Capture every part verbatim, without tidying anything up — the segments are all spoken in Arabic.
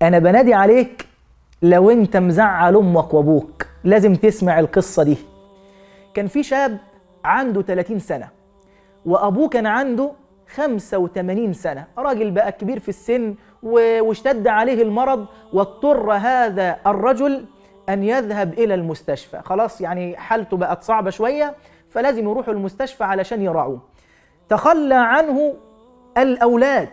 أنا بنادي عليك لو أنت مزعل أمك وأبوك لازم تسمع القصة دي. كان في شاب عنده ثلاثين سنة وأبوه كان عنده خمسة وثمانين سنة، راجل بقى كبير في السن واشتد عليه المرض، واضطر هذا الرجل أن يذهب إلى المستشفى. خلاص يعني حالته بقت صعبة شوية، فلازم يروحوا المستشفى علشان يراعوه. تخلى عنه الأولاد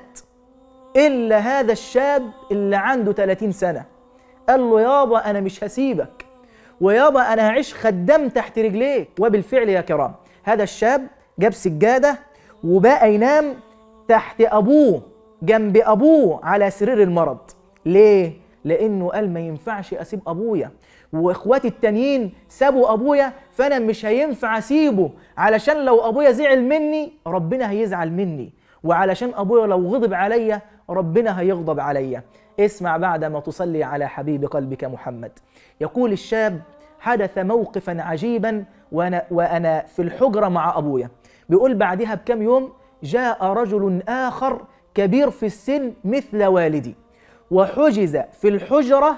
إلا هذا الشاب اللي عنده ثلاثين سنة. قال له يابا أنا مش هسيبك، ويابا أنا هعيش خدام تحت رجليك. وبالفعل يا كرام هذا الشاب جاب سجادة وبقى ينام تحت أبوه جنب أبوه على سرير المرض. ليه؟ لأنه قال ما ينفعش أسيب أبويا، وإخواتي التانيين سابوا أبويا، فأنا مش هينفع أسيبه، علشان لو أبويا زعل مني ربنا هيزعل مني، وعلشان أبويا لو غضب عليا ربنا هيغضب عليا. اسمع بعد ما تصلي على حبيب قلبك محمد. يقول الشاب حدث موقفا عجيبا وأنا, وأنا في الحجرة مع أبويا. بيقول بعدها بكم يوم جاء رجل آخر كبير في السن مثل والدي، وحجز في الحجرة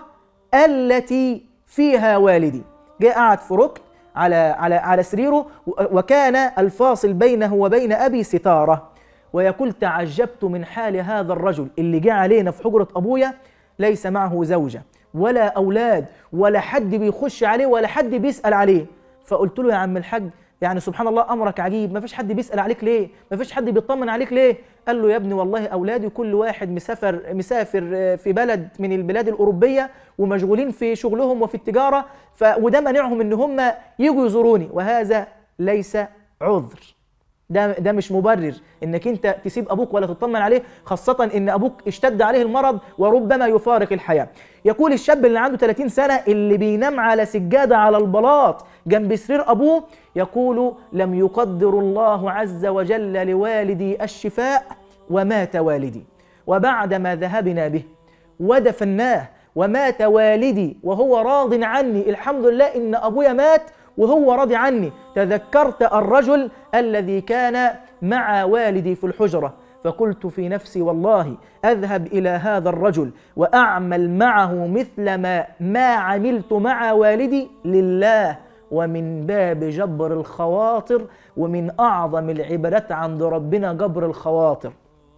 التي فيها والدي. جاء قعد في ركن على على على سريره، وكان الفاصل بينه وبين أبي ستارة. ويقول تعجبت من حال هذا الرجل اللي جاء علينا في حجرة أبويا، ليس معه زوجة ولا أولاد ولا حد بيخش عليه ولا حد بيسأل عليه. فقلت له يا عم الحاج يعني سبحان الله أمرك عجيب، ما فيش حد بيسأل عليك ليه؟ ما فيش حد بيطمن عليك ليه؟ قال له يا ابني والله أولادي كل واحد مسافر مسافر في بلد من البلاد الأوروبية ومشغولين في شغلهم وفي التجارة، ف وده منعهم إن هم يجوا يزوروني، وهذا ليس عذر. ده ده مش مبرر انك انت تسيب ابوك ولا تطمن عليه، خاصة ان ابوك اشتد عليه المرض وربما يفارق الحياة. يقول الشاب اللي عنده ثلاثين سنة اللي بينام على سجادة على البلاط جنب سرير ابوه، يقول لم يقدر الله عز وجل لوالدي الشفاء ومات والدي، وبعدما ذهبنا به ودفناه ومات والدي وهو راض عني، الحمد لله ان ابويا مات وهو راضي عني. تذكرت الرجل الذي كان مع والدي في الحجرة، فقلت في نفسي والله أذهب إلى هذا الرجل وأعمل معه مثل ما ما عملت مع والدي لله، ومن باب جبر الخواطر، ومن أعظم العبادات عند ربنا جبر الخواطر.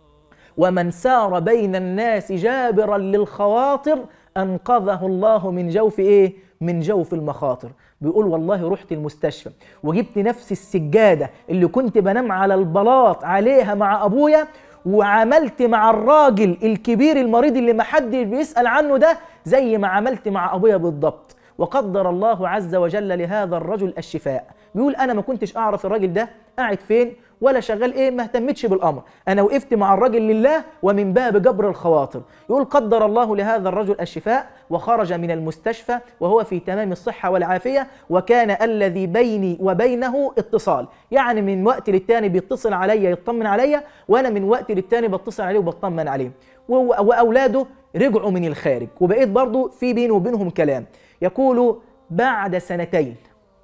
ومن سار بين الناس جابرا للخواطر أنقذه الله من جوف إيه؟ من جوف المخاطر. بيقول والله رحت المستشفى وجبت نفس السجادة اللي كنت بنام على البلاط عليها مع أبويا، وعملت مع الراجل الكبير المريض اللي محدش بيسأل عنه ده زي ما عملت مع أبويا بالضبط، وقدر الله عز وجل لهذا الرجل الشفاء. بيقول أنا ما كنتش أعرف الراجل ده قاعد فين ولا شغال إيه، ما اهتمتش بالأمر، أنا وقفت مع الراجل لله ومن باب جبر الخواطر. يقول قدر الله لهذا الرجل الشفاء وخرج من المستشفى وهو في تمام الصحة والعافية، وكان الذي بيني وبينه اتصال، يعني من وقت للتاني بيتصل عليا يطمن عليا، وأنا من وقت للتاني بتصل عليه وبطمن عليه. وأولاده رجعوا من الخارج وبقيت برضو في بيني وبينهم كلام. يقول بعد سنتين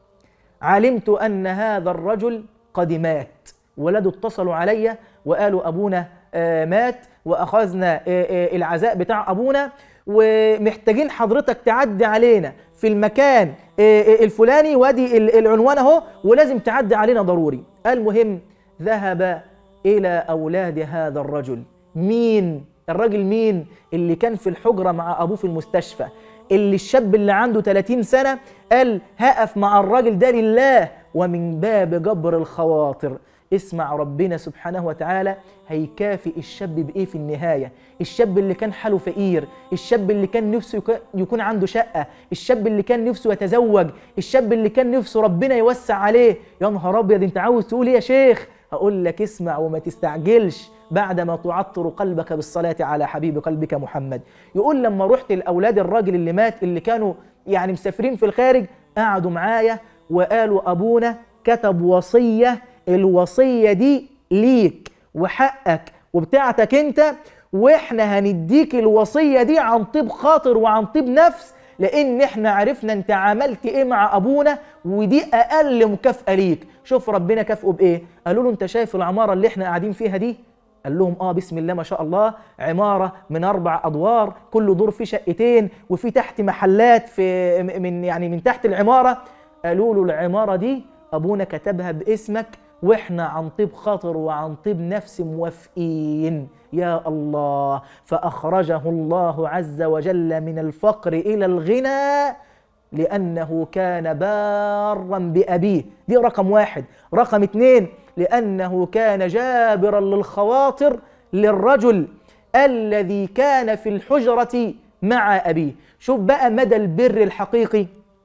علمت أن هذا الرجل قد مات، ولاده اتصلوا علي وقالوا أبونا آه مات، وأخذنا آه آه العزاء بتاع أبونا، ومحتاجين حضرتك تعدي علينا في المكان آه آه الفلاني، وادي العنوان اهو، ولازم تعدي علينا ضروري. المهم ذهب إلى أولاد هذا الرجل. مين الرجل؟ مين اللي كان في الحجرة مع أبوه في المستشفى، اللي الشاب اللي عنده ثلاثين سنة قال هقف مع الراجل ده لله ومن باب جبر الخواطر. اسمع ربنا سبحانه وتعالى هيكافئ الشاب بإيه في النهاية. الشاب اللي كان حاله فقير، الشاب اللي كان نفسه يكون عنده شقة، الشاب اللي كان نفسه يتزوج، الشاب اللي كان نفسه ربنا يوسع عليه. يا نهار أبيض، أنت عاوز تقول إيه يا شيخ؟ هقول لك اسمع وما تستعجلش بعدما تعطر قلبك بالصلاة على حبيب قلبك محمد. يقول لما رحت لأولاد الراجل اللي مات اللي كانوا يعني مسافرين في الخارج، قعدوا معايا وقالوا أبونا كتب وصية، الوصية دي ليك وحقك وبتاعتك انت، واحنا هنديك الوصية دي عن طيب خاطر وعن طيب نفس، لان احنا عرفنا انت عملت ايه مع ابونا، ودي اقل مكافأة ليك. شوف ربنا كافئه بايه؟ قالوا له انت شايف العمارة اللي احنا قاعدين فيها دي؟ قال لهم اه بسم الله ما شاء الله، عماره من اربع ادوار، كل دور فيه شقتين وفي تحت محلات في من يعني من تحت العماره. قالوا له العماره دي ابونا كتبها باسمك واحنا عن طيب خاطر وعن طيب نفس موافقين. يا الله. فاخرجه الله عز وجل من الفقر الى الغنى لأنه كان بارا بأبيه. دي رقم واحد. رقم اتنين، لأنه كان جابرا للخواطر للرجل الذي كان في الحجرة مع أبيه. شوف بقى مدى البر الحقيقي،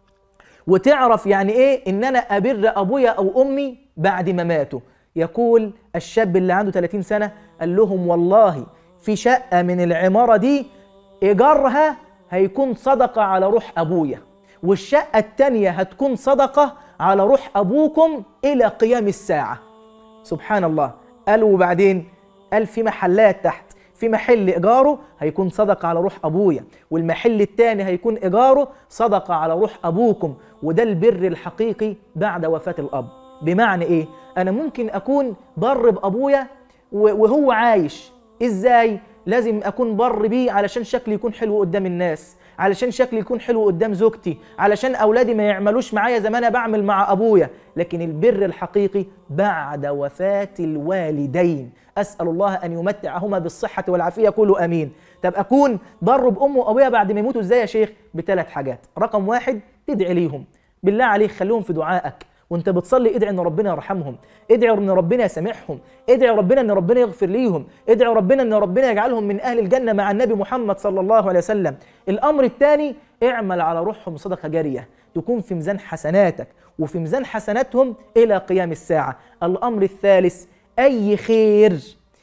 وتعرف يعني إيه إن أنا أبر أبويا أو أمي بعد ما ماتوا. يقول الشاب اللي عنده ثلاثين سنة، قال لهم والله في شقة من العمارة دي إيجارها هيكون صدقة على روح أبويا، والشقة التانية هتكون صدقة على روح أبوكم إلى قيام الساعة. سبحان الله. قالوا وبعدين؟ قال في محلات تحت، في محل إيجاره هيكون صدقة على روح أبويا، والمحل التاني هيكون إيجاره صدقة على روح أبوكم. وده البر الحقيقي بعد وفاة الأب. بمعنى إيه؟ أنا ممكن أكون بر بأبويا وهو عايش. إزاي؟ لازم أكون بر بيه علشان شكلي يكون حلو قدام الناس، علشان شكلي يكون حلو قدام زوجتي، علشان أولادي ما يعملوش معايا زي ما أنا بعمل مع أبويا. لكن البر الحقيقي بعد وفاة الوالدين. أسأل الله أن يمتعهما بالصحة والعافية، قولوا أمين. طب أكون بر بأم وأبويا بعد ما يموتوا إزاي يا شيخ؟ بثلاث حاجات. رقم واحد، تدعي ليهم. بالله عليك خليهم في دعائك، وانت بتصلي ادعي ان ربنا يرحمهم، ادعي ان ربنا يسامحهم، ادعي ربنا ان ربنا يغفر ليهم، ادعي ربنا ان ربنا يجعلهم من اهل الجنه مع النبي محمد صلى الله عليه وسلم. الامر الثاني، اعمل على روحهم صدقه جاريه تكون في ميزان حسناتك وفي ميزان حسناتهم الى قيام الساعه. الامر الثالث، اي خير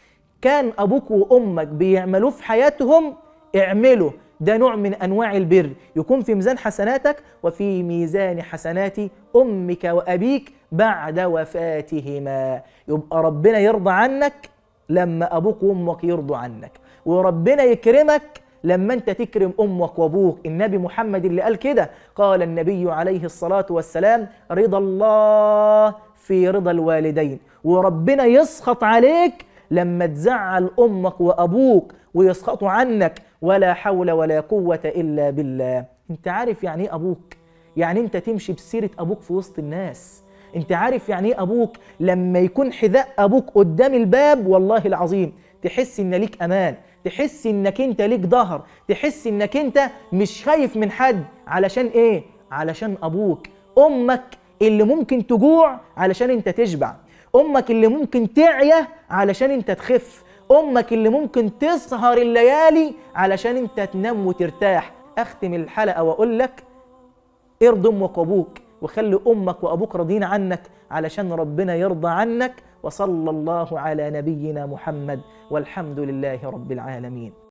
كان ابوك وامك بيعملوه في حياتهم اعمله. ده نوع من أنواع البر، يكون في ميزان حسناتك وفي ميزان حسنات أمك وأبيك بعد وفاتهما. يبقى ربنا يرضى عنك لما أبوك وأمك يرضوا عنك، وربنا يكرمك لما أنت تكرم أمك وأبوك. النبي محمد اللي قال كده، قال النبي عليه الصلاة والسلام: رضا الله في رضا الوالدين. وربنا يسخط عليك لما تزعل أمك وأبوك ويسخطوا عنك. ولا حول ولا قوة إلا بالله. انت عارف يعني ايه أبوك؟ يعني انت تمشي بسيرة أبوك في وسط الناس. انت عارف يعني ايه أبوك؟ لما يكون حذاء أبوك قدام الباب والله العظيم تحس إن ليك أمان، تحس إنك انت ليك ظهر، تحس إنك انت مش خايف من حد. علشان ايه؟ علشان أبوك. أمك اللي ممكن تجوع علشان انت تشبع، أمك اللي ممكن تعيا علشان انت تخف، أمك اللي ممكن تسهر الليالي علشان انت تنام وترتاح. أختم الحلقة وأقول لك ارض أمك وأبوك، وخلي أمك وأبوك راضين عنك علشان ربنا يرضى عنك. وصلى الله على نبينا محمد، والحمد لله رب العالمين.